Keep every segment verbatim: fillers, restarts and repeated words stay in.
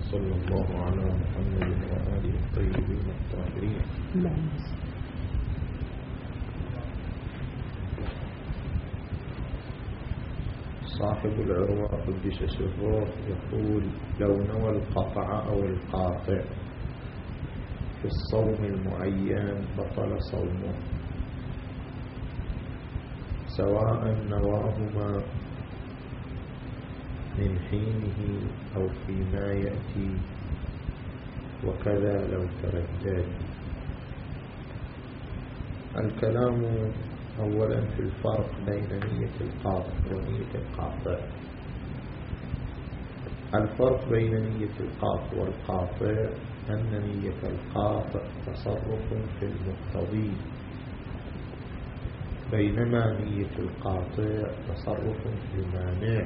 وصلى الله على محمد وآله الطيبين الطاهرين. صاحب العروة قدس سره يقول: لو نوى القطع أو القاطع في الصوم المعين بطل صومه، سواء نواهما من حينه أو فيما يأتي، وكذا لو تردد. الكلام أولا في الفرق بين نية القاطع ونية القاطع. الفرق بين نية القاطع والقاطع أن نية القاطع تصرف في المقتضي، بينما نية القاطع تصرف في المانع.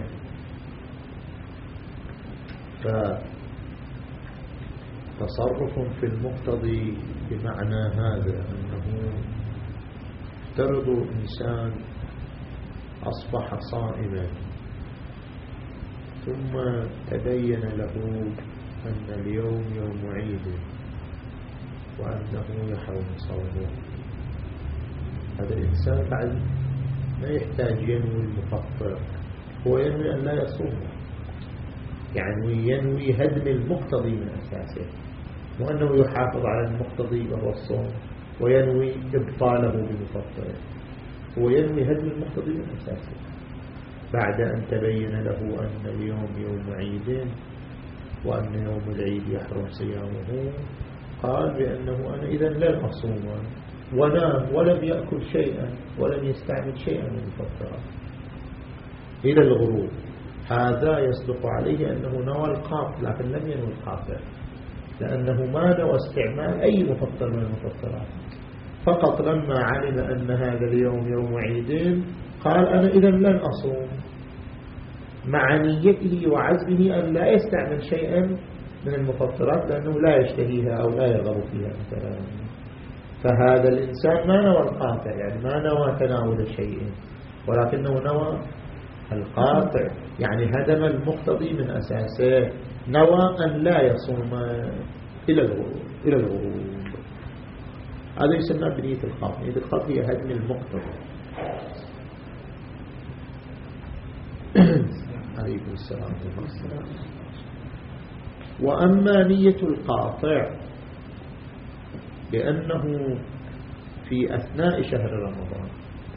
فتصرف في المقتضي بمعنى هذا أنه افترض إنسان أصبح صائما ثم تبين له أن اليوم يوم عيد وأنه يحرم صومه. هذا الإنسان بعد ما يحتاج ينوي المفطر، هو ينوي أن لا يصوم، يعني ينوي هدم المقتضي من أساسه، وأنه يحافظ على المقتضي وهو الصوم، وينوي إبطاله بمفطره. هو ينوي هدم المقتضي من أساسه بعد أن تبين له أن اليوم يوم عيد وأن يوم العيد يحرم صيامه. قال بأنه أنا إذن لن أصوم، ونام ولم يأكل شيئا ولم يستعمل شيئا من المفطرات إلى الغروب. هذا يصدق عليه أنه نوى القاطع، لكن لم ينوي القاطع، لأنه ما نوى استعمال أي مفطر من المفطرات، فقط لما علم أن هذا اليوم يوم عيد قال أنا إذن لن أصوم، مع نيته وعزمه أن لا يستعمل شيئا من المفطرات لأنه لا يشتهيها أو لا يرغب فيها مثلا. فهذا الإنسان ما نوى القاطع، يعني ما نوى تناول شيء، ولكنه نوى القاطع، يعني هدم المقتضي من أساسه، نوى أن لا يصوم إلى الغروب إلى الغروب. هذا يسمى بنية القاطع. نية القاطع هي هدم المقتضي. عليكم السلام. وأما نية القاطع بأنه في أثناء شهر رمضان،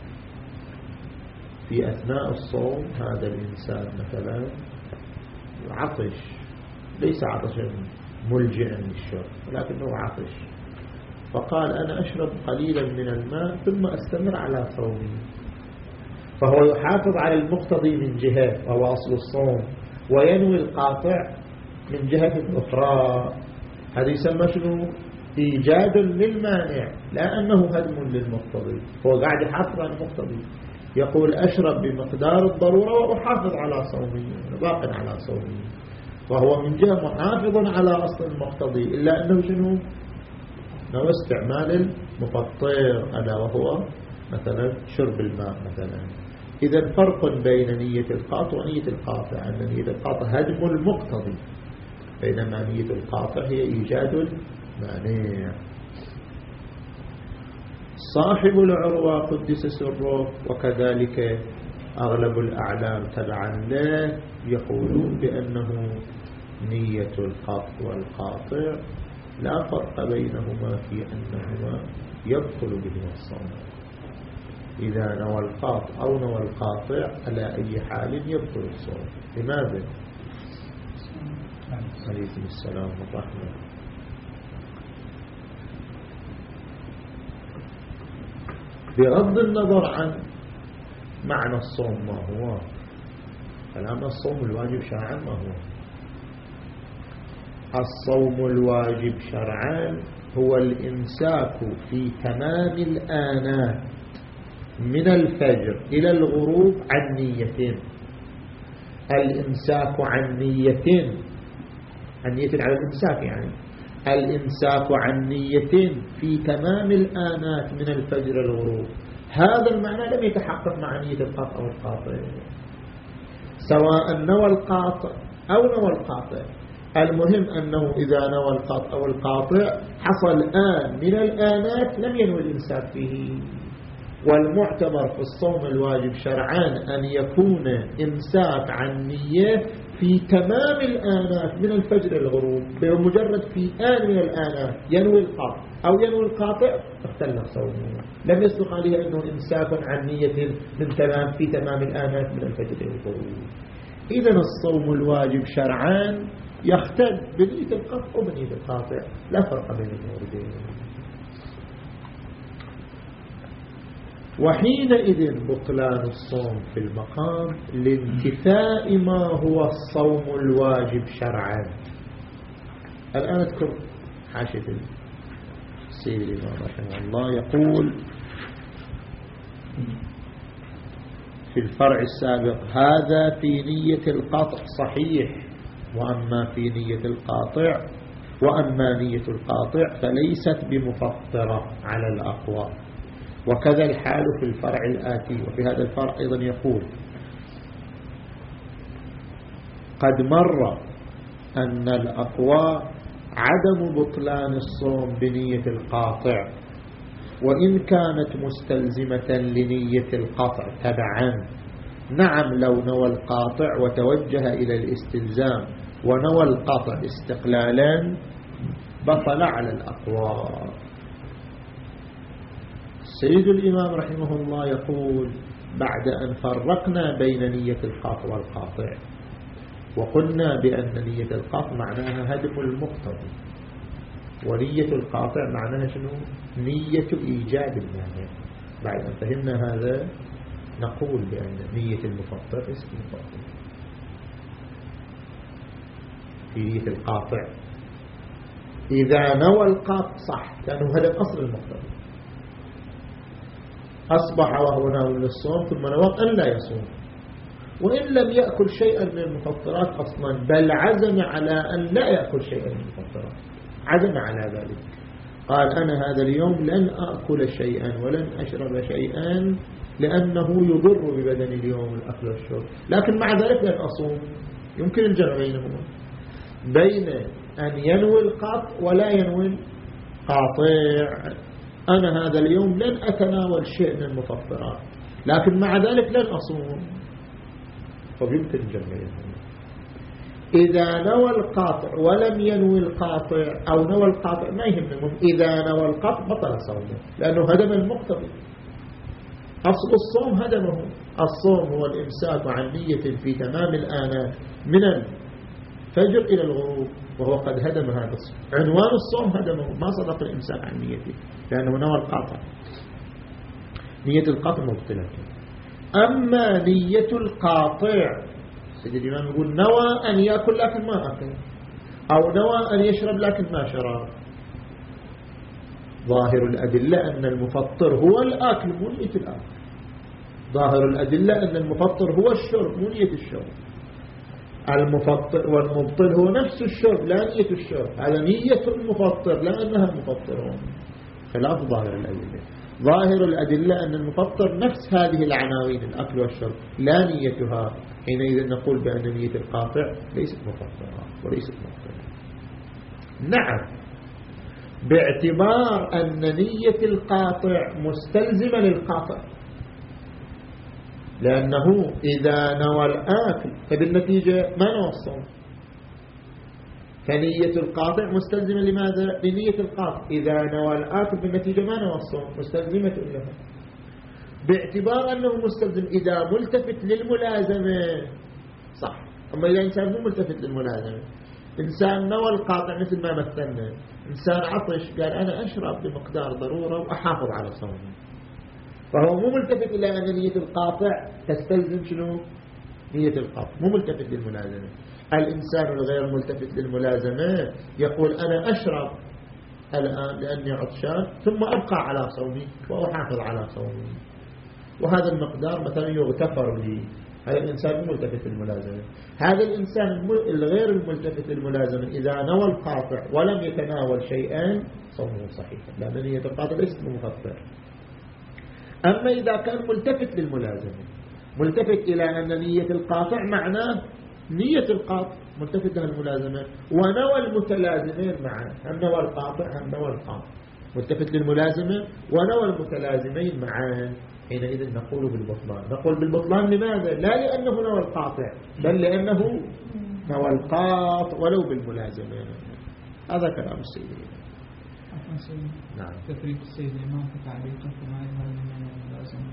في أثناء الصوم، هذا الإنسان مثلا عطش، ليس عطشا ملجئا للشرب ولكنه عطش، فقال أنا أشرب قليلا من الماء ثم أستمر على صومي، فهو يحافظ على المقتضي من جهة وهو أصل الصوم، وينوي القاطع من جهة أخرى. هذا يسمى شنو؟ إيجاد للمانع، لا أنه هدم للمقتضي. هو قاعد يحافظ على المقتضي، يقول أشرب بمقدار الضرورة وأحافظ على صومي، باق على صومي، وهو من جهة محافظ على أصل المقتضي، إلا أنه شنو؟ نوى استعمال المفطر، ألا وهو مثلا شرب الماء مثلا. إذا فرق بين نية القاطع ونية القاطع، أن نية القاطع هدم المقتضي، بينما نية القاطع هي إيجاد المانع. صاحب العروة قدس سره وكذلك أغلب الأعلام تبعا له يقولون بأنه نية القاطع والقاطع لا فرق بينهما في أنهما يبطل بهما الصوم. إذا نوى القاطع أو نوى القاطع على أي حال يبطل الصوم. لماذا؟ عليكم السلام ورحمة. بغض النظر عن معنى الصوم ما هو، كلام الصوم الواجب شرعا ما هو. الصوم الواجب شرعا هو الإمساك في تمام الآنات من الفجر إلى الغروب عن نيتين. الإمساك عن نيتين، عن نية على الإمساك، يعني الإمساك عن نيتين في تمام الآنات من الفجر إلى الغروب. هذا المعنى لم يتحقق مع نية القاطع أو القاطع، سواء نوى القاطع أو نوى القاطع. المهم أنه إذا نوى القطع أو القاطع حصل آن من الآنات لم ينوي الإمساك فيه. والمعتبر في الصوم الواجب شرعان أن يكون إمساك عن نية في تمام الآنات من الفجر الغروب، بمجرد في آن من الآنات ينوي القاطع أو ينوي القاطع اختل صومه، لم يسبق عليه أنه إمساك عن نية من تمام في تمام الآنات من الفجر الغروب. إذن الصوم الواجب شرعان يختل بنية القطع وبنية القاطع، لا فرق بين الموردين. وحينئذ بطلان الصوم في المقام لانتفاء ما هو الصوم الواجب شرعا. الآن أذكر حاشية السيد الإمام رحمه الله يقول في الفرع السابق: هذا في نية القطع صحيح، وأما في نية القاطع وأما نية القاطع فليست بمفطرة على الأقوى. وكذا الحال في الفرع الآتي. وفي هذا الفرع أيضا يقول: قد مر أن الأقوى عدم بطلان الصوم بنية القاطع، وإن كانت مستلزمة لنية القطع تبعا. نعم، لو نوى القاطع وتوجه إلى الاستلزام ونوى القطع استقلالا بطل على الأقوى. سيد الإمام رحمه الله يقول: بعد أن فرقنا بين نية القاطع والقاطع وقلنا بأن نية القاطع معناها هدم المقتضي، ونية القاطع معناها شنو؟ نية إيجاد المانع. بعد أن فهمنا هذا نقول بأن نية المفطر اسم مفطر في نية القاطع. إذا نوى القاطع صح، لأنه هدم أصل المقتضي، أصبح وهو ناوي للصوم ثم نوى أن لا يصوم، وإن لم يأكل شيئا من المفطرات أصلا، بل عزم على أن لا يأكل شيئا من المفطرات، عزم على ذلك، قال: أنا هذا اليوم لن أأكل شيئا ولن أشرب شيئا لأنه يضر ببدني اليوم الأكل والشرب، لكن مع ذلك لن أصوم. يمكن الجمع بينهما، بين أن ينوي القاطع ولا ينوي القاطع. أنا هذا اليوم لن أتناول شيء من المفطرات، لكن مع ذلك لن أصوم، فيمكن الجمع بينهما. إذا نوى القاطع ولم ينوي القاطع، أو نوى القاطع ما يهمهم، إذا نوى القاطع بطل صومه، لأنه هدم المقتضي. أصل الصوم هدمه. الصوم هو الإمساك عن نية في تمام الآنات من الفجر إلى الغروب، وهو قد هدم هذا الصوم. عنوان الصوم هدمه، ما صدق الإمساك عن نيته لأنه نوى القاطع. نية القاطع مبطلة. أما نية القاطع، سيد الإمام يقول: نوى أن يأكل لكن ما أكل، أو نوى أن يشرب لكن ما شرب. ظاهر الأدلة أن المفطر هو الأكل مو نية الأكل. ظاهر الأدلة أن المفطر هو الشرب مو نية الشرب. المفطر والمبطل هو نفس الشرب لا نية الشرب. هذا نية المفطر لا أنها المفطرون. خلاف ظاهر الأدلة. ظاهر الأدلة أن المفطر نفس هذه العناوين، الأكل والشرب، لا نيتها. حينئذ نقول بأن نية القاطع ليست مفطرة وليست مفطرة. نعم، باعتبار أن نية القاطع مستلزمة للقاطع، لأنه إذا نوى الآكل فبالنتيجة ما نوى الصوم، فنية القاطع مستلزمة لماذا؟ لنية القاطع. إذا نوى الآكل بالنتيجة ما نوى الصوم، مستلزمة لها. باعتبار أنه مستلزم إذا ملتفت للملازمة صح. أما إذا إنسان مو ملتفت للملازمة، إنسان نوى القاطع مثل ما مثلنا، إنسان عطش قال أنا أشرب بمقدار ضرورة وأحافظ على صومي، فهو مو ملتفت إلى أن نية القاطع تستلزم شنو؟ نية القاطع، مو ملتفت للملازمة. الإنسان الغير ملتفت للملازمة يقول أنا أشرب الآن لأني عطشان ثم أبقى على صومي وأحافظ على صومي، وهذا المقدار مثلا يغتفر لي. هذا الإنسان مو ملتفت للملازمة. هذا الإنسان الغير الملتفت للملازمة إذا نوى القاطع ولم يتناول شيئا صومه صحيح، لأن نية القاطع ليست مفطر. أما إذا كان ملتفت للملازمة، ملتفت إلى أن نية القاطع معناه نية القاطع ملتفت لها الملازمة، ونوى المتلازمين معا، هم نوى القاطع هم نوى القاطع ملتفت للملازمة ونوى المتلازمين معا، حينئذ نقول بالبطلان. نقول بالبطلان لماذا؟ لا لأنه نوى القاطع، بل لأنه نوى القاطع ولو بالملازمة. هذا كلام السيدي. نعم. تفريق السيد الإمام في تعليقه فما يظهر من الملازمة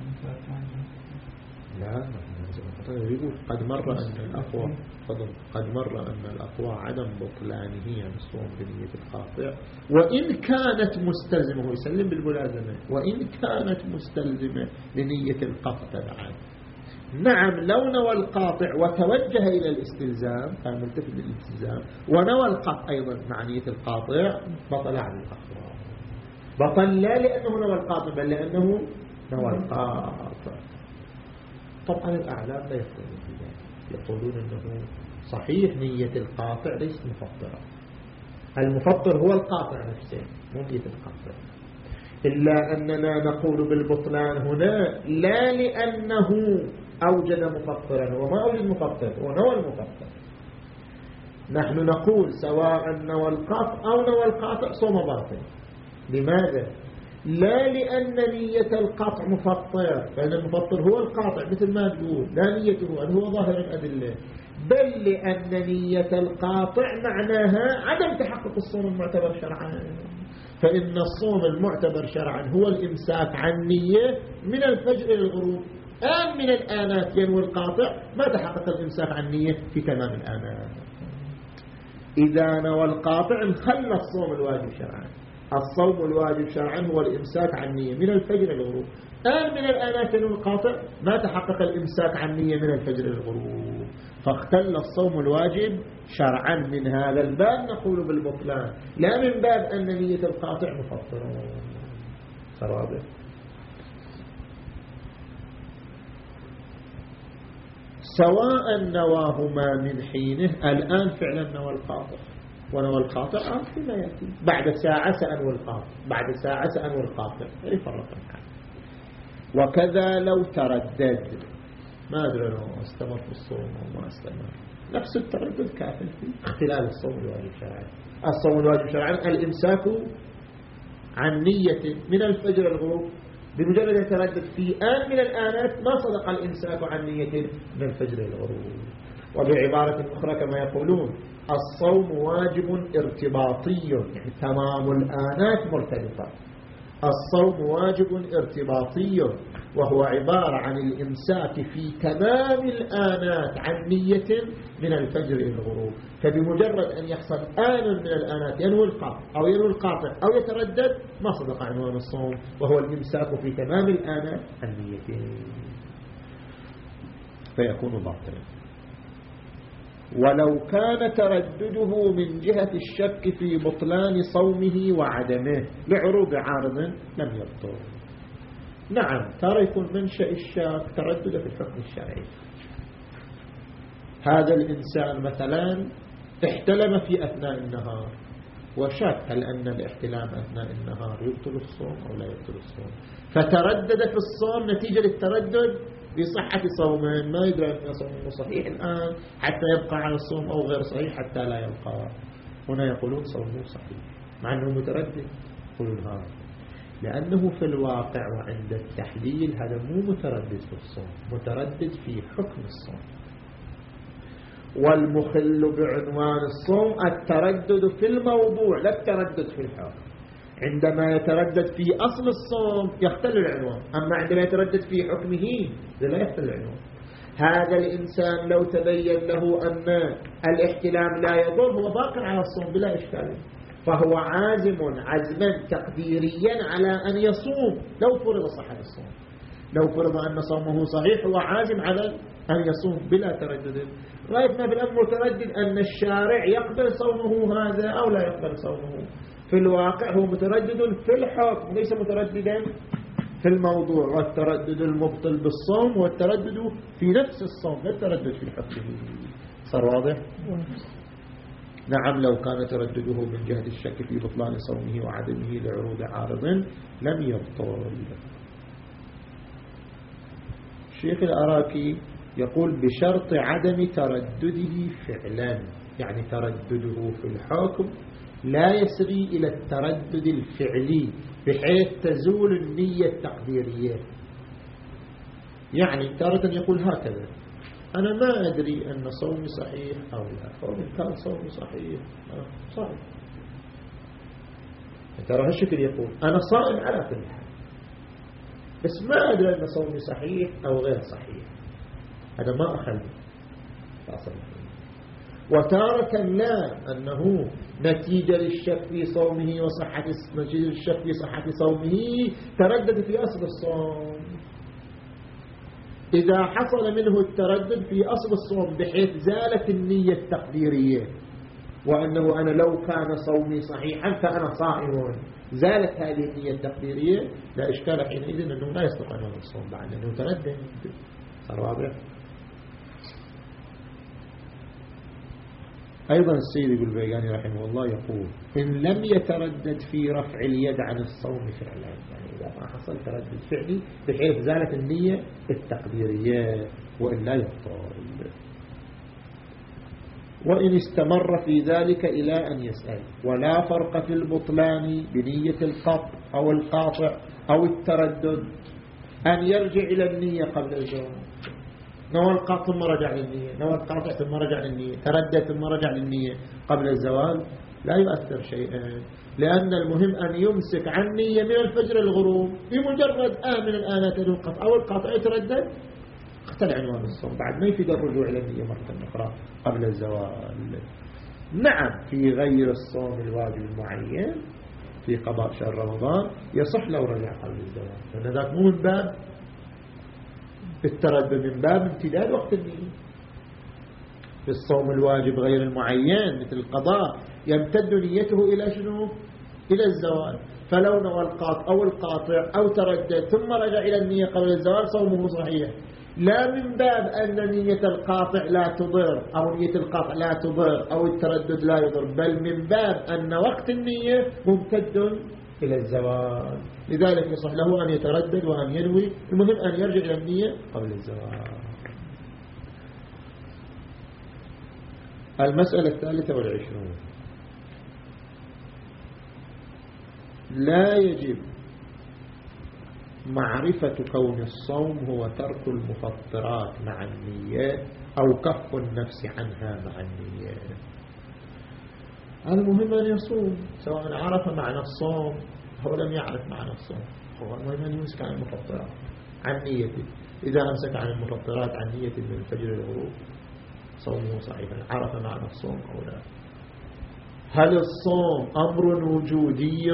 لا يقول قد مر أن الأقوى قد مر أن الأقوى عدم بطلانه يعني الصوم بنية القاطع، وإن كانت مستلزمة، يسلم بالملازمة، وإن كانت مستلزمة لنية القطع تبعا. نعم لو نوى القاطع وتوجه إلى الاستلزام كان ملتفت للالتزام، ونوى القطع أيضا مع نية القاطع، بطل عن الأقوى. بطل لا لأنه نوى القاطع بل لأنه نوى القاطع. طبعا الأعلام لا يقولون بذلك، يقولون أنه صحيح نية القاطع ليست مفطرة، المفطر هو القاطع نفسه مو نية القاطع، إلا أننا نقول بالبطلان هنا لا لأنه أوجد مفطرا، وما أوجد مفطر ونوى المفطر. نحن نقول سواء نوى القاطع أو نوى القاطع صوم باطل. لماذا؟ لا لأن نية القطع مفطر، فإن المفطر هو القاطع مثل ما تقول، لا نيته أن هو ظاهر الأدلة، بل لأن نية القاطع معناها عدم تحقق الصوم المعتبر شرعا. فإن الصوم المعتبر شرعا هو الإمساك عن نية من الفجر إلى الغروب. آن من الآنات ينوي القاطع ما تحقق الإمساك عن نية في تمام الآنات. إذا نوى القاطع انخل الصوم الواجب شرعا. الصوم الواجب شرعا هو الإمساك عن نية من الفجر إلى الغروب. آن من الآنات ينوي القاطع ما تحقق الإمساك عن نية من الفجر إلى الغروب، فاختل الصوم الواجب شرعا. من هذا الباب نقول بالبطلان، لا من باب أن نية القاطع مفطرة. صوابه سواء نواهما من حينه. الآن فعلا نوى القاطع ونوى القاطع آه فيما يأتي بعد ساعة سأنوي القاطع، بعد ساعة سأنوي القاطع يفرق عنه. وكذا لو تردد، ما أدري لو استمر في الصوم أو ما استمر، نفس التردد كافل في اختلال الصوم الواجب شرعا. الصوم الواجب شرعا الإمساك عن نية من الفجر الغروب، بمجرد يتردد في آن من الآنات ما صدق الإمساك عن نية من الفجر الغروب. وبعبارة أخرى كما يقولون الصوم واجب ارتباطي، يعني تمام الآنات مرتبطة. الصوم واجب ارتباطي وهو عبارة عن الإمساك في تمام الآنات عن نية من الفجر إلى الغروب. فبمجرد أن يحصل آن من الآنات ينوي القاطع أو ينوي القاطع أو يتردد ما صدق عنوان الصوم، وهو الإمساك في تمام الآنات عن نية، فيكون باطلا. ولو كان تردده من جهة الشك في بطلان صومه وعدمه لعروض عارض لم يبطل. نعم ترى يكون منشأ الشك تردد في الحكم الشرعي. هذا الإنسان مثلا احتلم في أثناء النهار وشك هل أن الاحتلام أثناء النهار يبطل الصوم أو لا يبطل الصوم، فتردد في الصوم نتيجة للتردد بصحة صومه، ما يدري أن صومه صحيح الآن حتى يبقى على الصوم أو غير صحيح حتى لا يبقى. هنا يقولون صومه صحيح مع أنه متردد. يقولون هذا لأنه في الواقع وعند التحليل هذا مو متردد في الصوم، متردد في حكم الصوم. والمخل بعنوان الصوم التردد في الموضوع لا التردد في الحكم. عندما يتردد في أصل الصوم يختل العنوان، أما عندما يتردد في حكمه لا يختل العنوان. هذا الإنسان لو تبين له أن الاحتلام لا يضر هو باق على الصوم بلا إشكال، فهو عازم عزما تقديريا على أن يصوم لو فرض صحة الصوم. لو فرض أن صومه صحيح هو عازم على أن يصوم بلا تردد. غاية ما بالأمر متردد أن الشارع يقبل صومه هذا أو لا يقبل صومه. في الواقع هو متردد في الحكم ليس مترددا في الموضوع. والتردد المبطل بالصوم والتردد في نفس الصوم لا التردد في الحكم. صار واضح؟ نعم لو كان تردده من جهة الشك في بطلان صومه وعدمه لعروض عارض لم يبطل. الشيخ العراقي يقول بشرط عدم تردده فعلا، يعني تردده في الحكم لا يسري إلى التردد الفعلي بحيث تزول النية التقديرية. يعني تارة يقول هكذا: أنا ما أدري أن صومي صحيح أو لا، فإن كان صومي صحيح صحيح. ترى هالشكل يقول أنا صائم على كل حال، بس ما أدري أن صومي صحيح أو غير صحيح، هذا ما أخلي. وتارة لا، أنه نتيجة للشك في صومه وصحة نتيجة للشك في صحة صومه تردد في أصل الصوم. إذا حصل منه التردد في أصل الصوم بحيث زالت النية التقديرية، وأنه أنا لو كان صومي صحيحا فأنا صائم، زالت هذه النية التقديرية، لا إشكال حينئذ أنه لا يستطيع أن الصوم بعد أنه تردد. الرابع أيضا السيد البيقاني رحمه الله يقول: إن لم يتردد في رفع اليد عن الصوم فعلا، يعني إذا ما حصل تردد فعلي بحيث زالت النية التقديرية وإلا يبطل. وإن استمر في ذلك إلى أن يسأل. ولا فرق في البطلان بنية القطع أو القاطع أو التردد أن يرجع إلى النية قبل الزواج. نوى القاطع ثم رجع للنية، نوى القاطع ثم رجع للنية، تردد ثم رجع للنية قبل الزوال، لا يؤثر شيئا، لأن المهم أن يمسك عن نية من الفجر الغروب. بمجرد آن من الآنات القطع أو القاطع يتردد اختل عنوان الصوم، بعد ما يفيد الرجوع إلى النية مرة أخرى قبل الزوال. نعم في غير الصوم الواجب المعين في قضاء شهر رمضان يصح لو رجع قبل الزوال، لأن ذاك مو من باب التردد، من باب امتداد وقت النية. في الصوم الواجب غير المعين مثل القضاء يمتد نيته إلى شنو؟ إلى الزوال. فلو نوى القاطع أو القاطع أو تردد ثم رجع إلى النية قبل الزوال صومه صحيح، لا من باب أن نية القاطع لا تضر أو نية القاطع لا تضر أو التردد لا يضر، بل من باب أن وقت النية ممتد إلى الزوال، لذلك يصح له أن يتردد وأن ينوي، المهم أن يرجع إلى النية قبل الزوال. المسألة الثالثة والعشرون: لا يجب معرفة كون الصوم هو ترك المفطرات مع النية أو كف النفس عنها مع النية. المهم أن يصوم سواء عرف معنى الصوم أو لم يعرف معنى الصوم، هو المهم أن يمسك عن المفطرات عن نيته. إذا أمسك عن المفطرات عن نية من الفجر الغروب صومه صحيحا، عرف معنى الصوم أو لا. هل الصوم أمر وجودي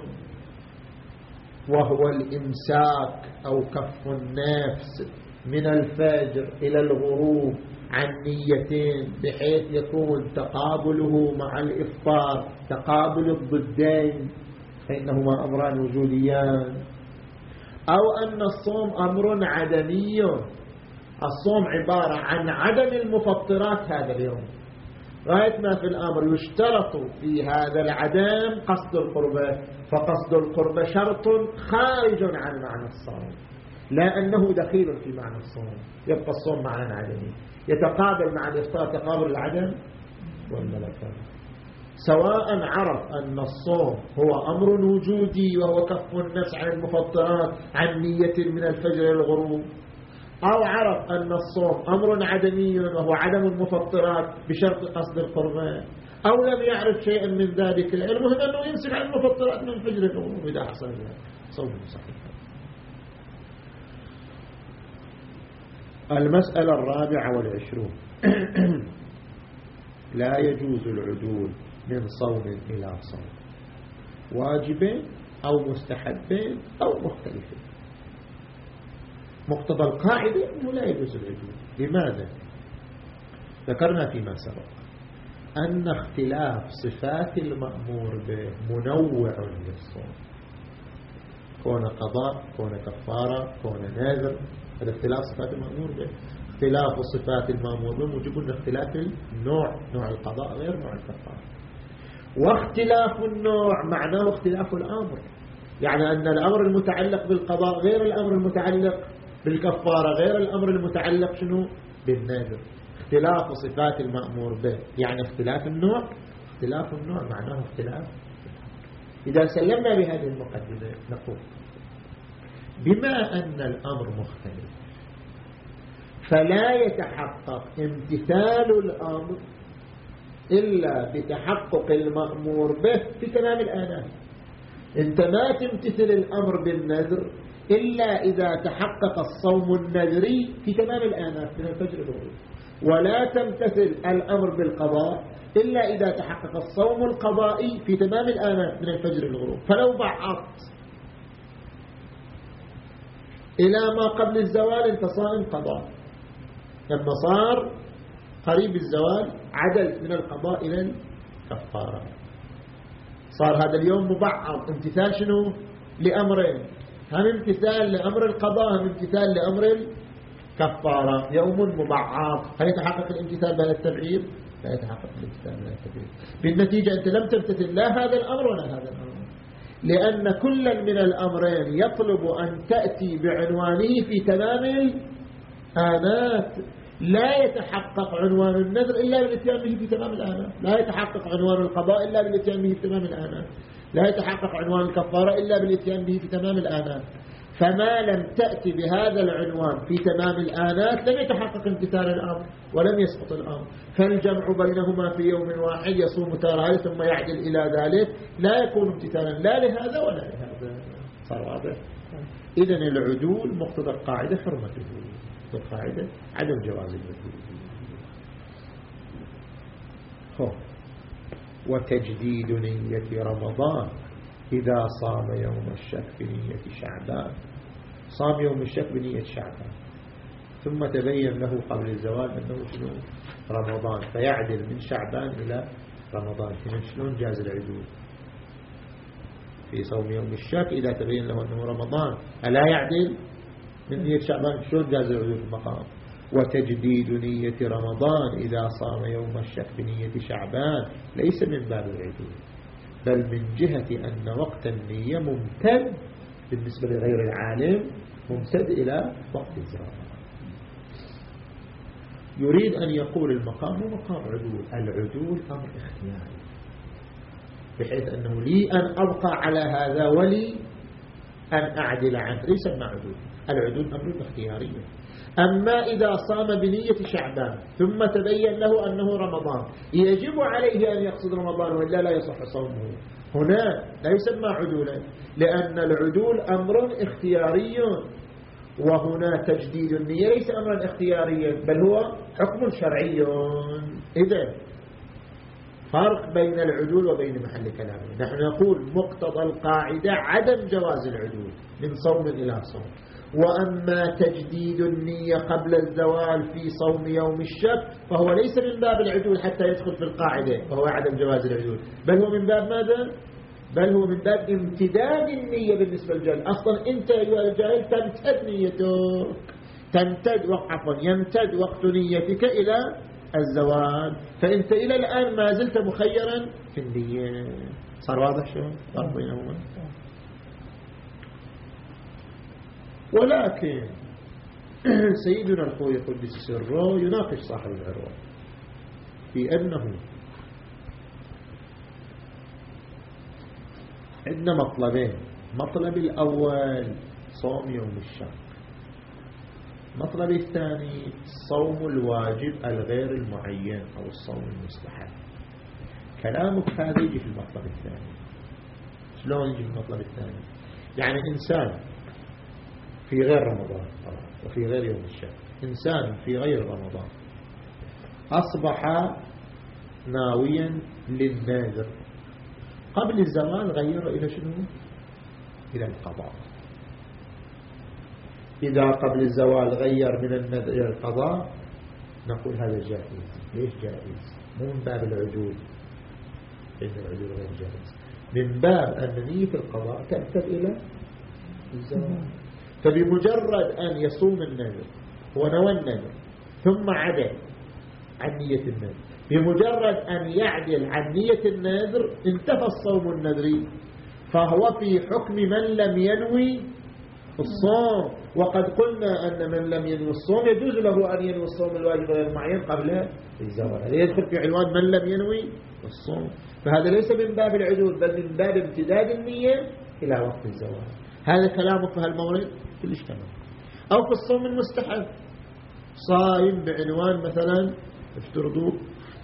وهو الإمساك أو كف النفس من الفجر إلى الغروب عن نيتين بحيث يكون تقابله مع الإفطار تقابل الضدين فإنهما أمران وجوديان، أو أن الصوم أمر عدمي، الصوم عبارة عن عدم المفطرات هذا اليوم، غاية ما في الأمر يشترط في هذا العدم قصد القربة، فقصد القربة شرط خارج عن معنى الصوم، لا أنه دخيل في معنى الصوم، يبقى الصوم معنى عدمي يتقابل مع الإفطار تقابل العدم والملكة. سواء عرف أن الصوم هو أمر وجودي وهو كف النفس عن المفطرات عن نية من الفجر الغروب، أو عرف أن الصوم أمر عدمي وهو عدم المفطرات بشرط قصد القربان، أو لم يعرف شيئا من ذلك، المهم أنه يمسك عن المفطرات من فجر الغروب إذا حصل ذلك صوم صحيح. المسألة الرابعة والعشرون: لا يجوز العدول من صوم إلى صوم، واجبين أو مستحبين أو مختلفين. مقتضى القاعدة أنه لا يجوز العدول. لماذا؟ ذكرنا فيما سبق أن اختلاف صفات المأمور به منوع للصوم، كون قضاء كون كفارة كون نذر، هذا اختلاف صفات المأمور به. اختلاف صفات المأمور به موجب من اختلاف النوع، نوع القضاء غير نوع الكفارة، واختلاف النوع معناه اختلاف الأمر، يعني أن الأمر المتعلق بالقضاء غير الأمر المتعلق بالكفارة غير الأمر المتعلق شنو بالنذر. اختلاف صفات المأمور به يعني اختلاف النوع، اختلاف النوع معناه اختلاف. إذا سلمنا بهذه المقدمة نقول بما أن الأمر مختلف فلا يتحقق امتثال الأمر إلا بتحقق المأمور به في تمام الآنات. انت ما تمتثل الأمر بالنذر إلا إذا تحقق الصوم النذري في تمام الآنات من الفجر الغروب، ولا تمتثل الأمر بالقضاء إلا إذا تحقق الصوم القضائي في تمام الآنات من الفجر الغروب. فلو بعضت إلى ما قبل الزوال انت صائم قضاء، لما صار قريب الزوال عدل من القضاء إلى الكفارة. صار هذا اليوم مبعض امتثال شنو؟ لأمرين، هم امتثال لأمر القضاء هم امتثال لأمر الكفارة. يوم مبعض، هل يتحقق الامتثال بهذا التبعير؟ لا يتحقق الامتثال بهذا التبعير. بالنتيجة أنت لم تمتثل لا هذا الأمر ولا هذا الأمر، لأن كل من الأمرين يطلب أن تأتي بعنوانه في تمام الآنات. لا يتحقق عنوان النذر إلا بالاتيان به في تمام الآنات، لا يتحقق عنوان القضاء إلا بالاتيان به في تمام الآنات، لا يتحقق عنوان الكفارة إلا بالاتيان به في تمام الآنات. فما لم تأتي بهذا العنوان في تمام الآنات لم يتحقق امتثال الأمر ولم يسقط الأمر. فالجمع بينهما في يوم واحد يصوم تارة ثم يعدل إلى ذلك لا يكون امتثالا لا لهذا ولا لهذا. صار واضح؟ إذن العدول مقتضى القاعدة حرمته، القاعدة عدم جواز العدول. وتجديد نية رمضان إذا صام يوم الشك بنية شعبان. صام يوم الشك بنية شعبان ثم تبين له قبل الزوال أنه شنو؟ رمضان، فيعدل من شعبان إلى رمضان. شلون جاز العدول في صوم يوم الشك إذا تبين له أنه رمضان؟ ألا يعدل من نية شعبان؟ شلون جاز العدول في المقام؟ وتجديد نية رمضان إذا صام يوم الشك بنية شعبان ليس من باب العدول، بل من جهة أن وقت النية ممتد بالنسبة لغير العالم، ممتد إلى وقت الزوال. يريد أن يقول المقام هو مقام عدول. العدول أمر اختياري بحيث أنه لي أن أبقى على هذا ولي أن أعدل عنه، ليس مع عدول. العدول أمر اختياري. أما إذا صام بنية شعبان ثم تبين له أنه رمضان يجب عليه أن يقصد رمضان وإلا لا يصح صومه، هنا لا يسمى عدولا، لأن العدول أمر اختياري، وهنا تجديد النية ليس أمرا اختياريا بل هو حكم شرعي. إذن فرق بين العدول وبين محل كلامه. نحن نقول مقتضى القاعدة عدم جواز العدول من صوم إلى صوم، وأما تجديد النية قبل الزوال في صوم يوم الشك فهو ليس من باب العدول حتى يدخل في القاعدة، فهو عدم جواز العدول، بل هو من باب ماذا؟ بل هو من باب امتداد النية بالنسبة للجاهل. أصلا أنت أيها الجاهل تمتد نيتك، تمتد عفوا يمتد وقت نيتك إلى الزوال، فأنت إلى الآن ما زلت مخيرا في النية. صار واضح شو فرق بينهما؟ ولكن سيدنا الخوي قدس سره يناقش صاحب العروة في أنه عندنا مطلبين. مطلب الأول صوم يوم الشك، مطلب الثاني صوم الواجب الغير المعين أو الصوم المستحب. كلامك هذا يجي في المطلب الثاني. شلون يجي في المطلب الثاني؟ يعني إنسان في غير رمضان طبعا وفي غير يوم الشك، إنسان في غير رمضان أصبح ناويا للنذر قبل الزوال غير إلى شنو؟ إلى القضاء. إذا قبل الزوال غير من النذر إلى القضاء نقول هذا جائز. ليش جائز؟ مو من باب العدول، إن العدول غير جائز، من باب أن نية القضاء تأتي إلى الزوال. فبمجرد أن يصوم النذر ونوى النذر ثم عدل عن نية النذر، بمجرد أن يعدل عن نية النذر انتفى الصوم النذري، فهو في حكم من لم ينوي الصوم. وقد قلنا أن من لم ينوي الصوم يجوز له أن ينوي الصوم الواجب غير المعين قبل الزوال. هذا يدخل في عنوان من لم ينوي الصوم. فهذا ليس من باب العدول بل من باب امتداد النية إلى وقت الزوال. هذا كلامه في هالمورد كلش تمام. أو في الصوم المستحب، صائم بعنوان مثلا افترضوا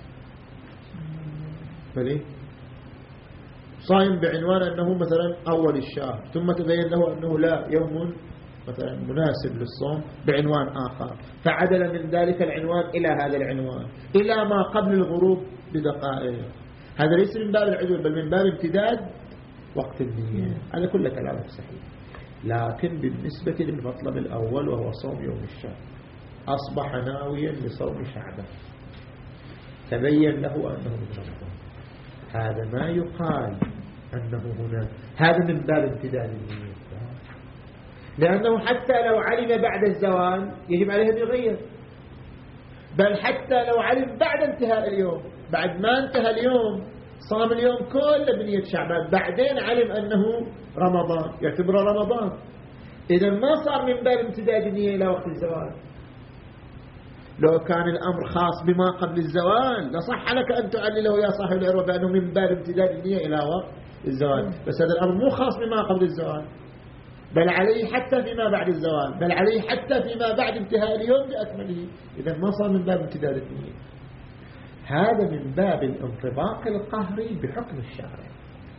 فليه صائم بعنوان أنه مثلا أول الشهر، ثم تبين له أنه لا يوم مثلا مناسب للصوم بعنوان آخر، فعدل من ذلك العنوان إلى هذا العنوان إلى ما قبل الغروب بدقائق. هذا ليس من باب العدول بل من باب امتداد وقت النية. هذا كله كلامه صحيح. لكن بالنسبة للمطلب الأول وهو صوم يوم الشهر، أصبح ناويا لصوم شعبان، تبين له أنه من رمضان، هذا ما يقال أنه هنا، هذا من باب امتداد النية، لأنه حتى لو علم بعد الزوال يجب عليه أن يغير، بل حتى لو علم بعد انتهاء اليوم، بعد ما انتهى اليوم صام اليوم كله بنية شعبان، بعدين علم أنه رمضان يعتبره رمضان، إذا ما صار من باب امتداد النية إلى وقت الزوال. لو كان الأمر خاص بما قبل الزوال لصح لك أن تعلله يا صاحب العروة بأنه من باب امتداد النية إلى وقت الزوال، بس هذا الأمر مو خاص بما قبل الزوال، بل عليه حتى فيما بعد الزوال، بل عليه حتى فيما بعد انتهاء اليوم بأكمله، إذا ما صار من باب امتداد النية. هذا من باب الانطباق القهري بحكم الشارع.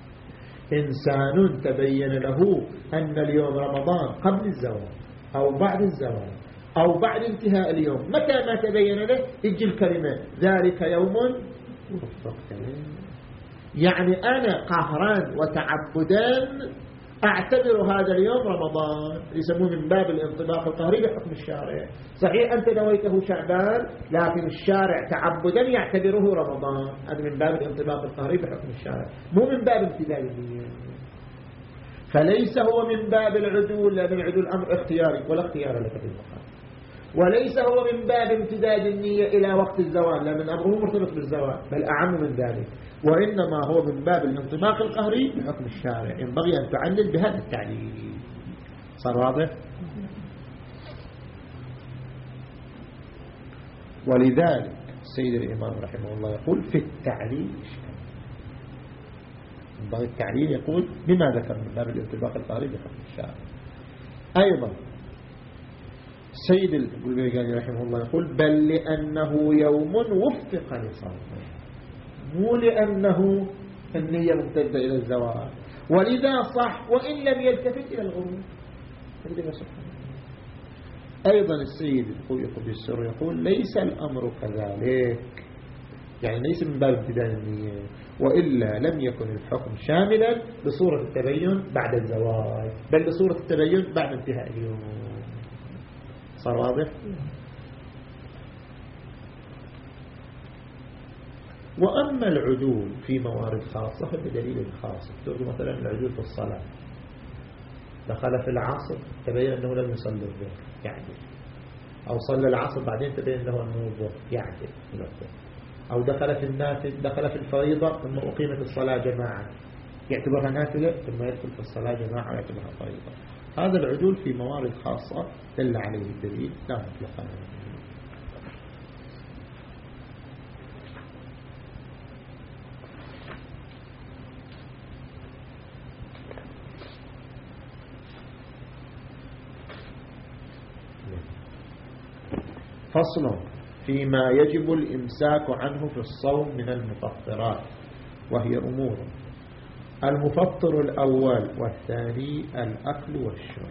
إنسان تبين له أن اليوم رمضان قبل الزوال أو بعد الزوال أو بعد انتهاء اليوم، متى ما تبين له يجي الكلمة ذلك يوم وفقت له، يعني أنا قهرا وتعبدا أعتبر هذا اليوم رمضان، يسموه من باب الانطباق القهري بحكم الشارع. صحيح أنت نويته شعبان لكن الشارع تعبدا يعتبره رمضان، هذا من باب الانطباق القهري بحكم الشارع، مو من باب امتداد النية. فليس هو من باب العدول، لأن العدول أمر اختياري ولا اختيار لك في المقام، وليس هو من باب امتداد النية إلى وقت الزوال لأن أمره مرتبط بالزوال، بل أعم من ذلك، وإنما هو من باب الانطباق القهري بحكم الشارع. ينبغي أن تعلل بهذا التعليل. صار واضح؟ ولذلك السيد الإمام رحمه الله يقول في التعليل إشكال. ينبغي التعليل يقول بما ذكر من باب الانطباق القهري بحكم الشارع. أيضا السيد البلغاني رحمه الله يقول بل لأنه يوم وفق لصومه، مو لأنه النية ممتدة إلى الزوال، ولذا صح وإن لم يلتفت إلى الغروب. أيضا السيد يقول السر يقول ليس الأمر كذلك، يعني ليس من باب ابتداء النية، وإلا لم يكن الحكم شاملا لصورة التبين بعد الزوال، بل لصورة التبين بعد انتهاء اليوم. صار واضح؟ وأما العدول في موارد خاصة فبدليل خاص. تقول مثلا العدول في الصلاة، دخل في العصر تبين أنه لم يصلي الظهر يعدل، أو صلى العصر بعدين تبين له أنه الظهر يعدل، أو دخل في النافل دخل في الفريضة ثم أقيمت الصلاة جماعة يعتبرها نافلة ثم يدخل في الصلاة جماعة ويعتبرها فريضة. هذا العدول في موارد خاصة دل عليه الدليل لا مطلقا. فصل فيما يجب الإمساك عنه في الصوم من المفطرات، وهي أمور: المفطر الأول والثاني الأكل والشرب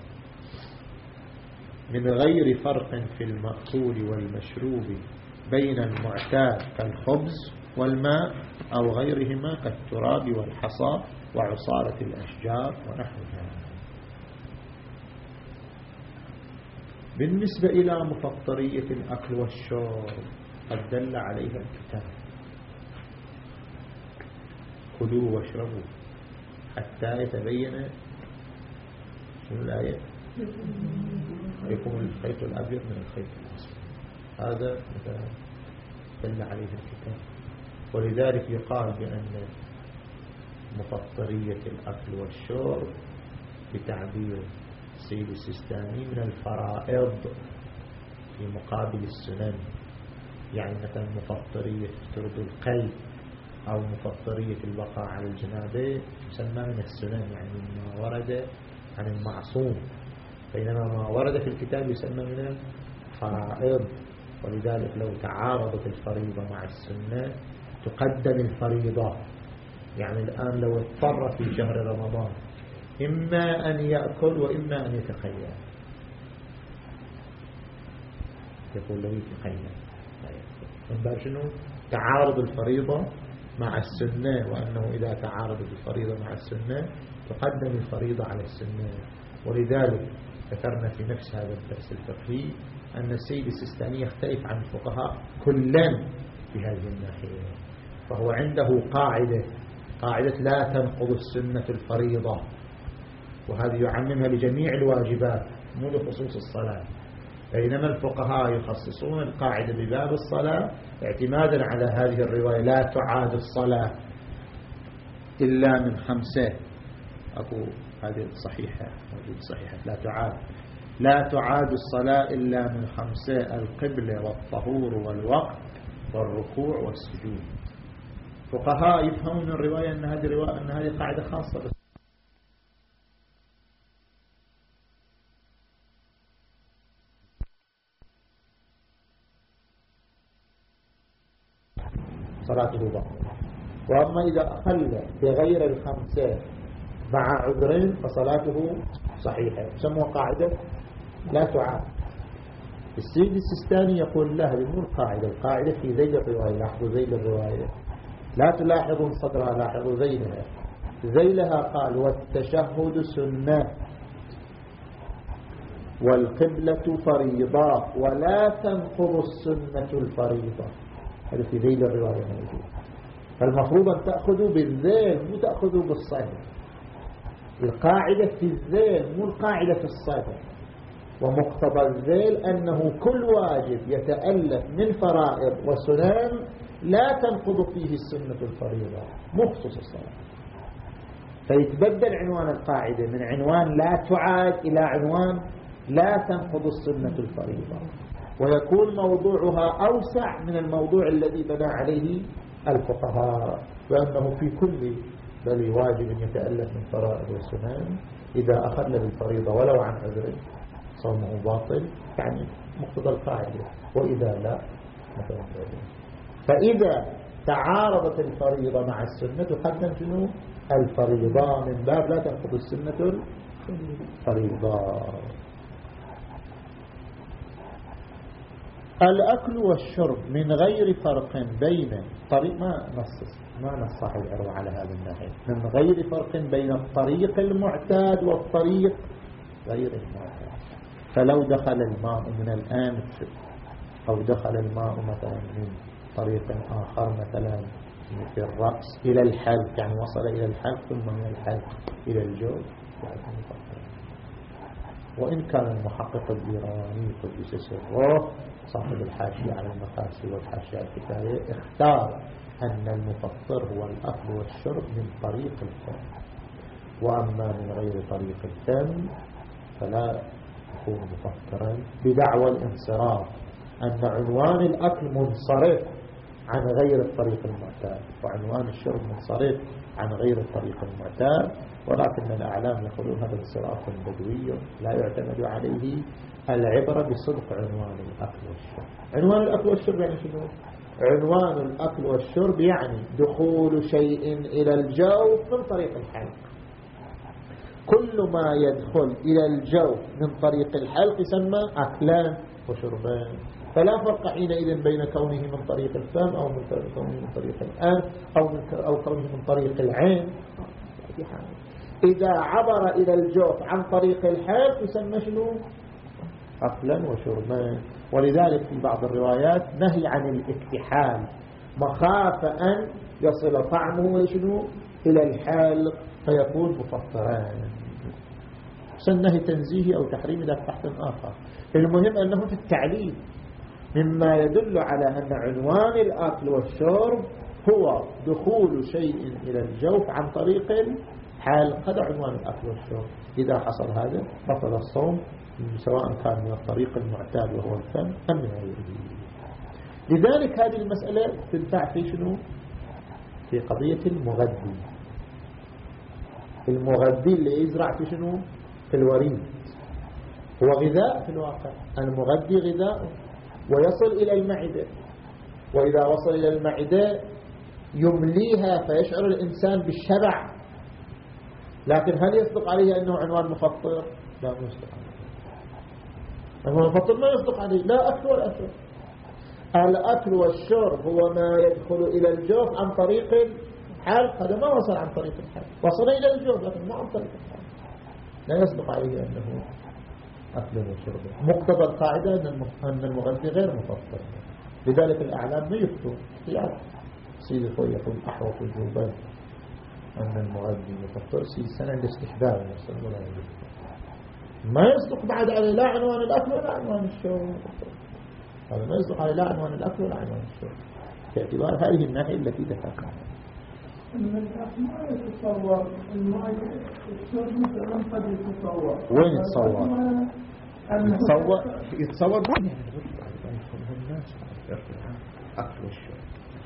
من غير فرق في المأكول والمشروب بين المعتاد كالخبز والماء أو غيرهما كالتراب والحصى وعصارة الأشجار ونحوها. بالنسبة إلى مفطرية الأكل والشرب قد دل عليها الكتاب: كلوا واشربوا حتى يتبين شنو الآية؟ عليكم الخيط الأبيض من الخيط الأسود. هذا دل عليه الكتاب. ولذلك يقال بأن مفطرية الأكل والشرب بتعبير السيد السيستاني من الفرائض في مقابل السنن. يعني مثلا مفطرية افترض القلب أو مفطرية البقاء على الجنابة يسمى من السنن، يعني ما ورد عن المعصوم، بينما ما ورد في الكتاب يسمى من الفرائض. ولذلك لو تعارضت الفريضة مع السنة تقدم الفريضة. يعني الآن لو اضطر في شهر رمضان إما أن يأكل وإما أن يتخيل، يقول له يتخيل من باب شنو؟ تعارض الفريضة مع السنة، وأنه إذا تعارضت الفريضة مع السنة تقدم الفريضة على السنة. ولذلك ذكرنا في نفس هذا الدرس الفقهي أن السيد السيستاني يختلف عن الفقهاء كلا في هذه الناحية. فهو عنده قاعدة قاعدة لا تنقض السنة الفريضة، وهذه يعممها لجميع الواجبات مو لخصوص الصلاة. بينما الفقهاء يخصصون القاعدة بباب الصلاة اعتمادا على هذه الرواية لا تعاد الصلاة إلا من خمسة. أكو هذه صحيحة موجود صحيحة لا تعاد لا تعاد الصلاة إلا من خمسة: القبلة والطهور والوقت والركوع والسجود. فقهاء يفهمون من الرواية أن هذه الرواية أن هذه قاعدة خاصة بس. صلاته باطلة. وأما إذا أخل بغير الخمسة مع عذرين فصلاته صحيحة. يسموها قاعدة لا تعاد. السيد السيستاني يقول لا، هذه مو القاعدة. القاعدة في ذيل الرواية. لاحظوا ذيل الرواية، لا تلاحظون صدرها، لاحظوا ذيلها. ذيلها قال والتشهد سنة والقبلة فريضة ولا تنقض السنة الفريضة. هذا في ذيل الرواية موجود. فالمفروض أن تأخذوا بالذيل مو تأخذوا بالصدر. القاعدة في الذيل مو القاعدة في الصدر. ومقتضى الذيل أنه كل واجب يتألف من فرائض وسنن لا تنقض فيه السنة الفريضة مخصوص الصلاة. فيتبدل عنوان القاعدة من عنوان لا تعاد إلى عنوان لا تنقض السنة الفريضة، ويكون موضوعها أوسع من الموضوع الذي بنى عليه الفقهاء، وأنه في كل بل واجب يتألف من فرائض والسنن إذا أخذ بالفريضة ولو عن عذر صومه باطل، يعني مقتضى القاعدة. وإذا لا مثلا. فإذا تعارضت الفريضة مع السنة تقدم شنو؟ الفريضة من باب لا تنقض السنة الفريضة. الأكل والشرب من غير فرق بين طريق ما نص ما نص صاحب العروة على هذا الناحية، من غير فرق بين الطريق المعتاد والطريق غير المعتاد. فلو دخل الماء من الأنف أو دخل الماء مثلا من طريق آخر مثلا في الرأس إلى الحلق، يعني وصل إلى الحلق ثم من الحلق إلى الجوف، وإن كان المحقق البيراني قدس سره صاحب الحاشية على المقاصد والحاشية الكتابية اختار أن المفطر هو الأكل والشرب من طريق الفم، وأما من غير طريق الفم فلا يكون مفطرا، بدعوى الانصراف أن عنوان الأكل منصرف عن غير الطريق المعتاد وعنوان الشرب منصرف عن غير الطريق المعتاد. ولكن الأعلام يقولون هذا انصراف بدوي لا يعتمد عليه، العبرة بصدق عنوان الأكل والشرب. عنوان الأكل والشرب يعني شنو؟ عنوان الأكل والشرب يعني دخول شيء إلى الجوف من طريق الحلق. كل ما يدخل إلى الجوف من طريق الحلق يسمى أكلان وشربان. فلا فرق حينئذ بين كونه من طريق الفم أو من كونه من طريق الأنف أو من أو كونه من طريق العين. إذا عبر إلى الجوف عن طريق الحلق يسمى شنو؟ أكلا وشربان. ولذلك في بعض الروايات نهي عن الاكتحال مخافة أن يصل طعمه شنو إلى الحلق فيكون مفطران. سنه تنزيهي أو تحريم ذاك تحت آخر. المهم أنه في التعليل مما يدل على أن عنوان الأكل والشرب هو دخول شيء إلى الجوف عن طريق حال هذا عنوان الأكل والشرب. إذا حصل هذا بطل الصوم سواء كان من الطريق المعتاد وهو الفم أم من غيره. لذلك هذه المسألة تنفع في شنو؟ في قضية المغذي. المغذي اللي يزرع في شنو؟ في الوريد، هو غذاء في الواقع. المغذي غذاء ويصل إلى المعدة، وإذا وصل إلى المعدة يمليها فيشعر الإنسان بالشبع، لكن هل يصدق عليه أنه عنوان مفطر؟ لا، ما يصدق عليه. عنوان مفطر ما يصدق عليه لا أكل ولا شرب. الأكل والشرب هو ما يدخل إلى الجوف عن طريق الحلق، هذا ما وصل عن طريق الحلق، وصل إلى الجوف لكن ما عن طريق الحلق، لا يصدق عليه أنه أكل وشرب. مقتضى القاعدة أن المغذي غير مفطر. لذلك الأعلام ما يفتوا يعني سيد خوي يقول أحوط الجوبان أن المغذي مفطر، سيد سنة الاستحباب ما يصدق بعد عليه لا عنوان الأكل ولا عنوان الشرب. هذا ما يصدق عليه لا عنوان الأكل ولا عنوان الشرب باعتبار هذه الناحية التي ذكرناها. ما يتصور الماء الشرب مثلا قد يتصور. وين يتصور؟ يتصور يتصور بعد يعني الناس أكل والشرب.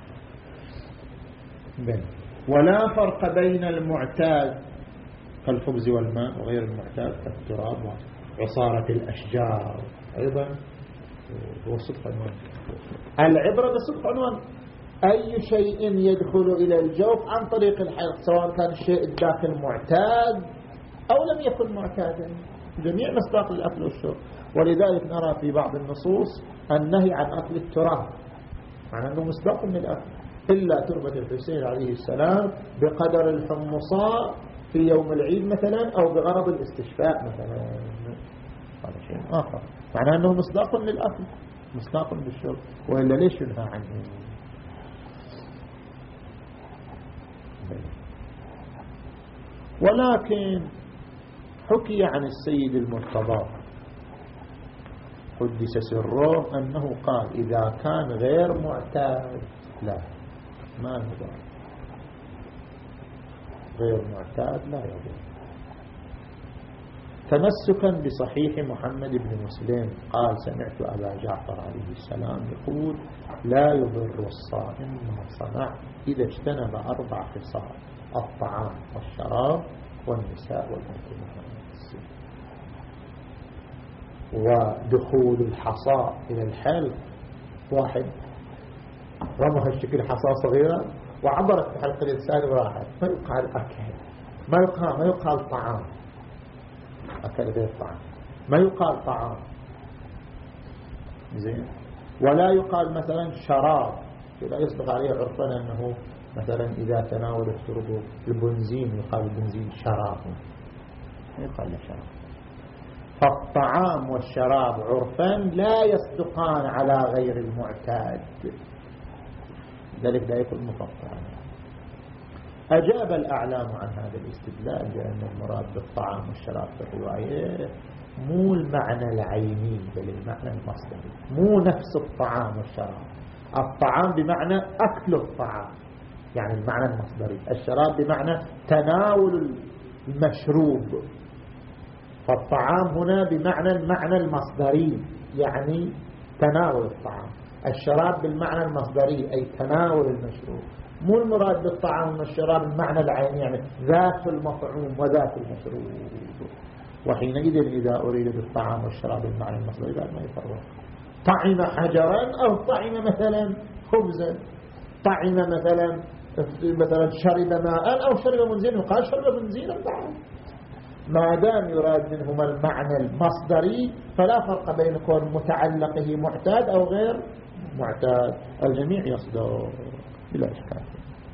بين ولا فرق بين المعتاد كالخبز والماء وغير المعتاد كالتراب وعصارة الأشجار. أيضا هو صدق عنوان. العبرة بصدق عنوان أي شيء يدخل إلى الجوف عن طريق الحلق، سواء كان الشيء الداخل معتاد أو لم يكن معتادا، جميع مصداق الأكل والشرب. ولذلك نرى في بعض النصوص النهي عن أكل التراب، مع أنه مصداق من الأكل، إلا تربة الحسين عليه السلام بقدر الحمصاء في يوم العيد مثلا أو بغرض الاستشفاء مثلا، هذا شيء آخر، معناه أنه مصداق للأكل مصداق بالشرب، وإلا ليش ينهى عنه؟ ولكن حكي عن السيد المرتضى قدس سره أنه قال إذا كان غير معتاد لا ما يضر، غير معتاد لا يضر. تمسكا بصحيح محمد بن مسلم قال سمعت أبا جعفر عليه السلام يقول لا يضر الصائم ما صنع إذا اجتنب أربع خصال: الطعام والشراب والنساء والمنكحات، ودخول الحصى إلى الحلق. واحد رمى هالشكل حصى صغيرة وعبرت في حلق الإنسان وراحت، ما يقال أكل، ما يقال ما يقال طعام، أكل غير طعام، ما يقال طعام زين، ولا يقال مثلا شراب، لا يصدق عليه عرفا أنه مثلا إذا تناول الشرب البنزين يقال البنزين شراب، ما يقال له شراب. فالطعام والشراب عرفا لا يصدقان على غير المعتاد، ذلك لا يكون مفطرا. أجاب الأعلام عن هذا الاستدلال بأن المراد بالطعام والشراب في الرواية مو المعنى العيني بل المعنى المصدري، مو نفس الطعام والشراب. الطعام بمعنى أكل الطعام يعني المعنى المصدري، الشراب بمعنى تناول المشروب، فالطعام هنا بمعنى المعنى المصدري يعني تناول الطعام، الشراب بالمعنى المصدري أي تناول المشروب. مو المراد بالطعام والشراب المعنى العيني يعني ذات المطعوم وذات المشروب. وحينئذ إذا أريد بالطعام والشراب المعنى المصدري ما يفرق، طعم حجرا أو طعم مثلا خبزا، طعم مثلا مثلا شرب ماء أو شرب بنزين، وقال شرب بنزينا بعد، ما دام يراد منهما المعنى المصدري فلا فرق بين كون متعلقه معتاد أو غير معتاد، الجميع يصدر بلا إشكال.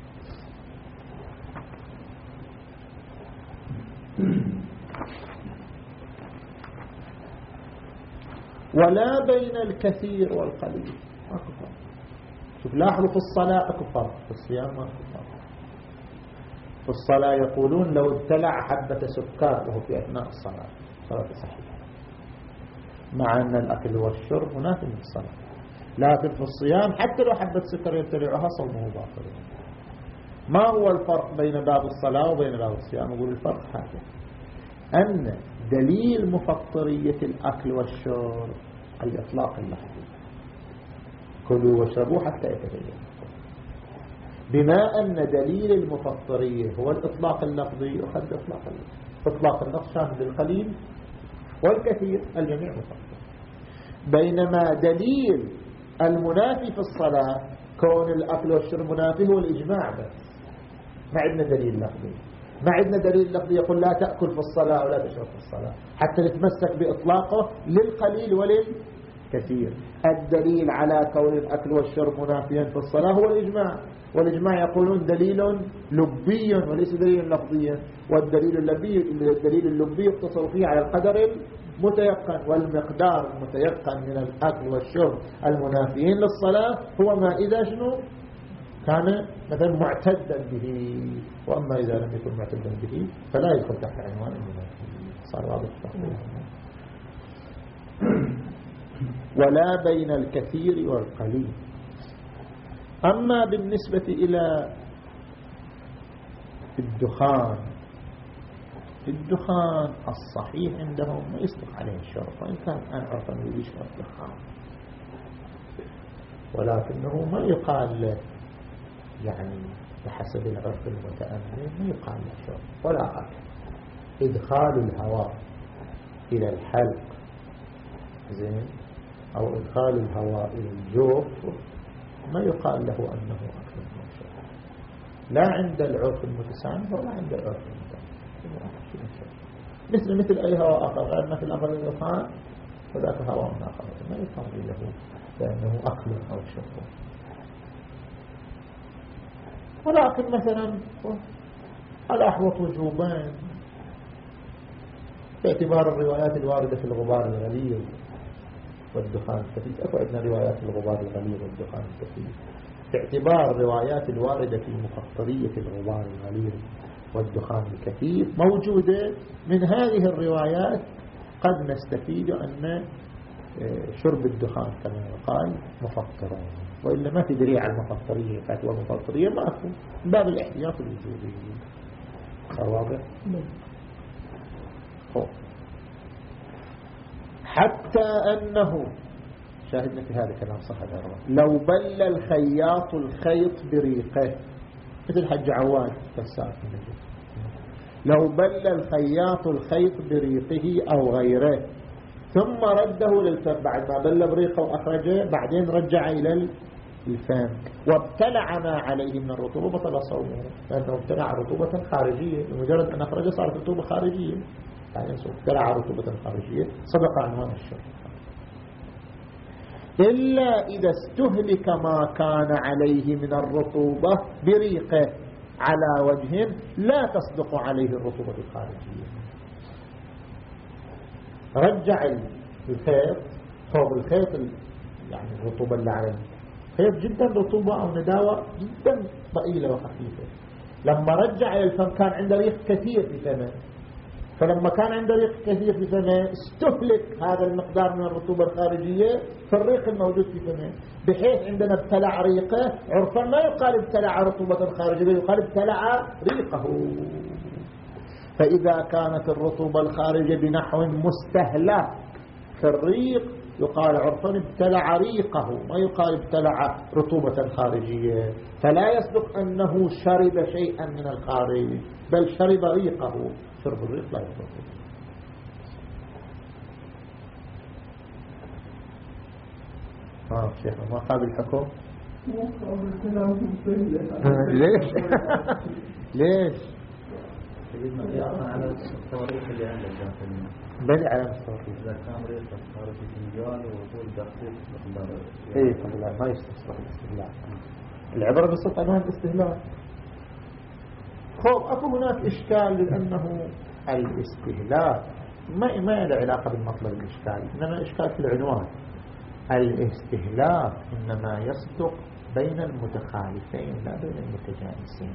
ولا بين الكثير والقليل، ماكو فرق. شوف لاحظوا في الصلاة اكو فرق، في الصيام ماكو فرق. في الصلاة يقولون لو ابتلع حبة سكر وهو في أثناء الصلاة صلاة صحيحة، مع أن الأكل والشرب هناك في الصلاة، لكن في الصيام حتى لو حبة سكر يبتلعها صومه باطل. ما هو الفرق بين باب الصلاة وبين باب الصيام؟ أقول الفرق هذا، أن دليل مفطرية الأكل والشرب الإطلاق اللفظي، كلوا واشربوا حتى يتبين، بما أن دليل المفطرية هو الإطلاق اللفظي أخذ إطلاق اللفظي. إطلاق اللفظ شامل القليل والكثير، الجميع مفطر. بينما دليل المنافي في الصلاة كون الأكل والشرب منافي هو الإجماع بس، ما عندنا دليل لفظي، ما عندنا دليل لفظي يقول لا تأكل في الصلاة ولا تشرب في الصلاة، حتى نتمسك بإطلاقه للقليل وللكثير. الدليل على كون الأكل والشرب منافيا في الصلاة هو الإجماع، والإجماع يقولون دليل لبي وليس دليل لفظيا، والدليل اللبي الدليل اللبي يقتصر فيه على القدر المتيقن، والمقدار المتيقن من الأكل والشرب المنافيين للصلاة هو ما إذا شنو كان مثلا معتدا به، وأما إذا لم يكن معتدا به فلا يدخل تحت عنوان المنافي. صار واضح ولا بين الكثير والقليل. أما بالنسبة إلى الدخان، الدخان الصحيح عندهم ما يصدق عليه الشرط، وإن كان أنا عرفا يشرب دخان، ولكنه ما يقال له يعني بحسب العرف المتأمل ما يقال له شرط ولا أكل. إدخال الهواء إلى الحلق زين، أو إدخال الهواء إلى الجوف ما يقال له أنه أكل من شرب، لا عند العرف المتسامح ولا عند العرف المتأمل، مثل مثل أي هواء آخر، غير مثل أمر الدخان وذاك هواء آخر ما يقال له لأنه أكل أو شرب. ولكن مثلا الأحوط وجوبان باعتبار الروايات الواردة في الغبار الغليظ والدخان الكثيف. أكو عندنا روايات الغبار الغليظ والدخان الكثيف، باعتبار الروايات الواردة في مفطرية الغبار الغليظ والدخان الكثيف موجودة، من هذه الروايات قد نستفيد أن شرب الدخان كما يقال مفطرا، وإلا ما في دليل على المفطرية، فتوى مفطرية ما أكون باب الاحتياط الوجودي. واضح؟ حتى أنه شاهدنا في هذا الكلام صح الأرواح، لو بل الخياط الخيط بريقه، مثل حج عواد فساد، لو بل الخياط الخيط بريقه أو غيره ثم رده للفم، بعد ما بل بريقه وأخرجه بعدين رجع إلى الفم وابتلع ما عليه من الرطوبة بطل صومه، لأنه ابتلع رطوبة خارجية، بمجرد أن أخرجه صارت رطوبة خارجية، يعني ابتلع رطوبة خارجية صدق عنوان الشرب. إلا إذا استهلك ما كان عليه من الرطوبة بريقه على وجه لا تصدق عليه الرطوبة الخارجية، رجع الخيط صوب الخيط يعني الرطوبة اللي عليه خيط جدا رطوبة أو نداوة جدا ضئيلة وخفيفة، لما رجع إلى الفم كان عنده ريق كثير في فمه، فلما كان عنده ريق كثير في فمه استهلك هذا المقدار من الرطوبة الخارجية في الريق الموجود في فمه، بحيث عندنا ابتلع ريقه عرفا ما يقال ابتلع رطوبة خارجية، يقال ابتلع ريقه. فإذا كانت الرطوبة الخارجية بنحو مستهلك في الريق يقال عرفا ابتلع ريقه، ما يقال ابتلع رطوبة خارجية، فلا يصدق أنه شرب شيئا من الخارج بل شرب ريقه، شرب الريق لا يصدق. ها شيخ ما قابل الحكم ليش ليش على التواريخ اللي عندك بدي على التواريخ إذا كان ريق خارج الفنجان وطول دقيق مقدار ايه طبعا ما يستصلح الاستهلاك، العبرة بصوت عنوان الاستهلاك. خب اكو هناك اشكال لانه الاستهلاك ما ما له علاقة بالمطلب الاشكال، انما اشكال في العنوان. الاستهلاك انما يصدق بين المتخالفين لا بين المتجانسين.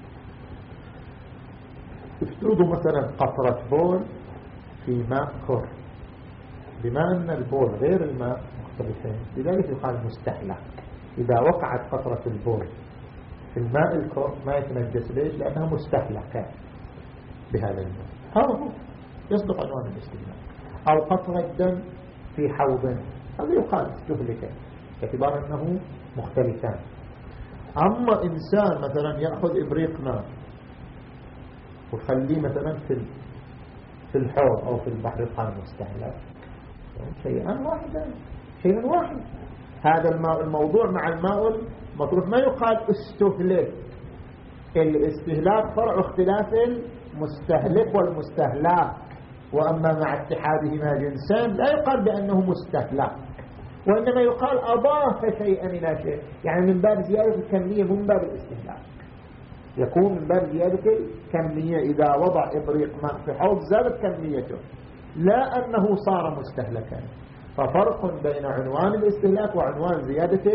افترضوا مثلا قطرة بول في ماء كر، بما أن البول غير الماء مختلفين لذلك يقال مستهلك. إذا وقعت قطرة البول في الماء الكور ما يتنجس. ليش؟ لأنها مستهلكة بهذا الماء. هذا هو يصدق عنوان الاستهلاك. أو قطرة الدم في حوض، هذا يقال استهلك باعتبار أنه مختلفان. أما إنسان مثلا يأخذ إبريق ماء ويخليه مثلا في في الحوض أو في البحر يقال مستهلك، شيئا واحدا، شيء واحد. هذا الماء الموضوع مع الماء المطروح ما يقال استهلك. الاستهلاك فرع اختلاف المستهلك والمستهلاك، وأما مع اتحادهما جنسان لا يقال بأنه مستهلك، وإنما يقال أضاف شيئا إلى شيء، يعني من باب زيادة الكمية من باب الاستهلاك، يكون من باب زيادة الكمية. إذا وضع إبريق ماء في حوض زادت كميته، لا أنه صار مستهلكا. ففرق بين عنوان الاستهلاك وعنوان زيادة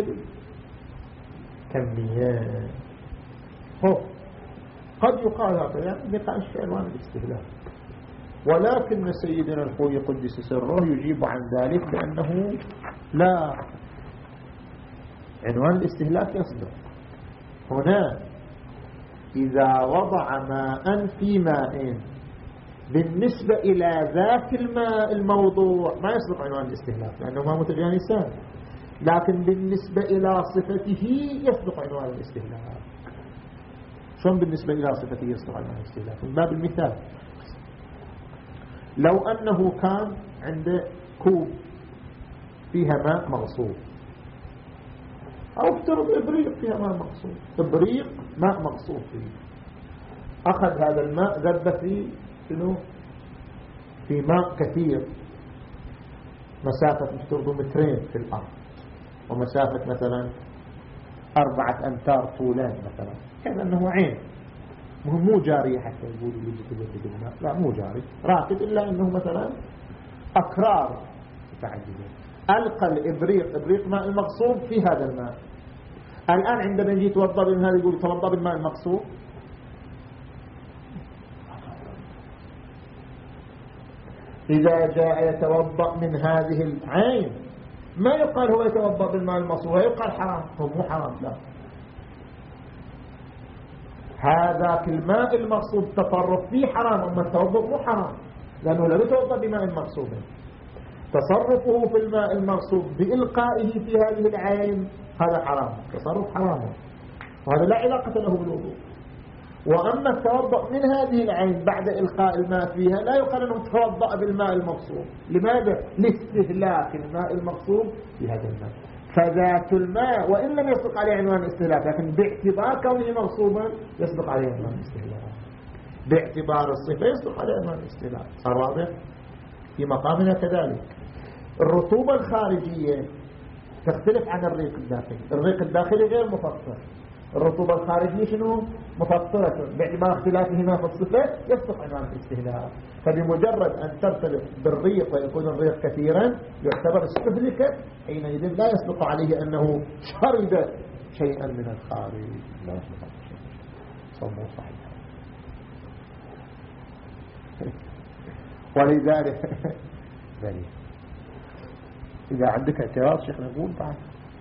الكمية. هو قد يقال هذا يعني نقاش في عنوان الاستهلاك، ولكن سيدنا الخوي قدس سره يجيب عن ذلك بأنه لا، عنوان الاستهلاك يصدق هنا إذا وضع ماء في ماء بالنسبة إلى ذات الماء الموضوع ما يصدق عنوان الاستهلاك لأنه ما متجانسان، لكن بالنسبة إلى صفته يصدق عنوان الاستهلاك. شلون بالنسبة إلى صفته يصدق عنوان الاستهلاك؟ من باب المثال، لو أنه كان عنده كوب فيها ماء مغصوب، أو افترض إبريق فيها ماء مغصوب، إبريق ماء مغصوب فيه، أخذ هذا الماء ذب فيه شنو؟ في ماء كثير، مسافة افترضوا مترين في الأرض، ومسافة مثلا أربعة أمتار طولان مثلا، كذا أنه عين مهم مو جاري حتى يقولوا يجي كذا الماء، لا مو جاري راكد، إلا أنه مثلا أكرار متعددة. ألقى الإبريق إبريق ماء المغصوب في هذا الماء. الآن عندما يجي يتوضأ من هذا يقول يتوضأ بالماء المغصوب، إذا جاء يتوضأ من هذه العين ما يقال هو يتوضأ بالماء المغصوب، يقال حرام، هو مو حرام، لا، هذا الماء المغصوب تصرف فيه حرام، أما التوضأ مو حرام لأنه لا يتوضأ بماء مغصوب. تصرفه في الماء المغصوب بإلقائه في هذه العين هذا حرام، تصرف حرام، وهذا لا علاقة له بالوضوء. وأما التوضأ من هذه العين بعد إلقاء الماء فيها لا يقال أنه توضأ بالماء المغصوب. لماذا؟ لاستهلاك الماء المغصوب في هذا الماء. فذات الماء وإن لم يصدق عليه عنوان الاستهلاك، لكن باعتبار كونه مغصوبا يصدق عليه عنوان الاستهلاك، باعتبار الصفة يصدق عليه عنوان الاستهلاك. صار واضح؟ في مقامنا كذلك الرطوبة الخارجية تختلف عن الريق الداخلي. الريق الداخلي غير مفطر، الرطوبة الخارجية شنو؟ مفطرة، باعتبار اختلافهما في الصفة يصدق عنوان الاستهلاك. فبمجرد أن ترتبط بالريق ويكون الريق كثيرا يعتبر استهلك، حينئذ لا يصدق عليه أنه شرب شيئا من الخارج، لا يصدق عليه شيء. صموا صحيح. ولذلك ذلك إذا عندك اعتراض شيخ نقول بعد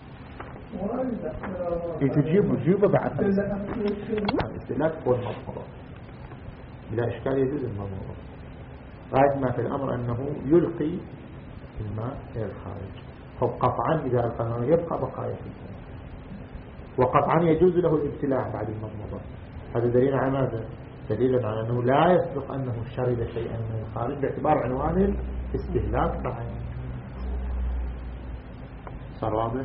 تجيبه تجيبه بعد. الاستهلاك هو المضمضة بلا إشكال، يجوز المضمضة غاية ما في الأمر أنه يلقي الماء إلى الخارج. قطعا إذا ألقى الماء يبقى بقايا في الماء، وقطعا يجوز له الابتلاع بعد المضمضة. هذا دليل على ماذا؟ دليل على أنه لا يصدق أنه شرب شيئا من الخارج باعتبار عنوان الاستهلاك طبعا. صار واضح؟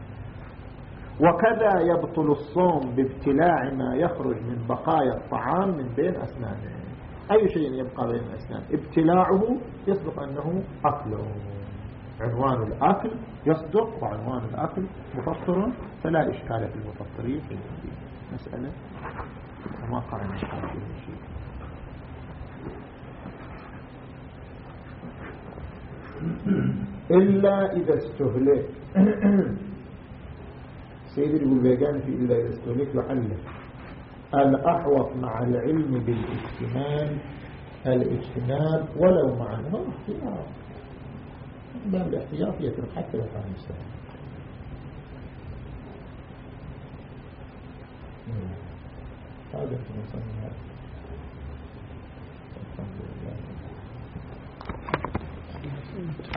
وكذا يبطل الصوم بابتلاع ما يخرج من بقايا الطعام من بين أسنانه. أي شيء يبقى بين الأسنان ابتلاعه يصدق أنه أكله، عنوان الأكل يصدق، وعنوان الأكل مفطر، فلا إشكال في المفطرين في المدينة. مسألة وما قرن إشكال في شيء. إلا إذا استهلك. سيدي يقول بيجان في إلا إذا استهلك لعله الأحوط مع العلم بالاجتمال الاجتمال ولو مع هو احتياط، باب الاحتياط يترك حتى لو كان مستهلك. هذا المصنف. الحمد لله.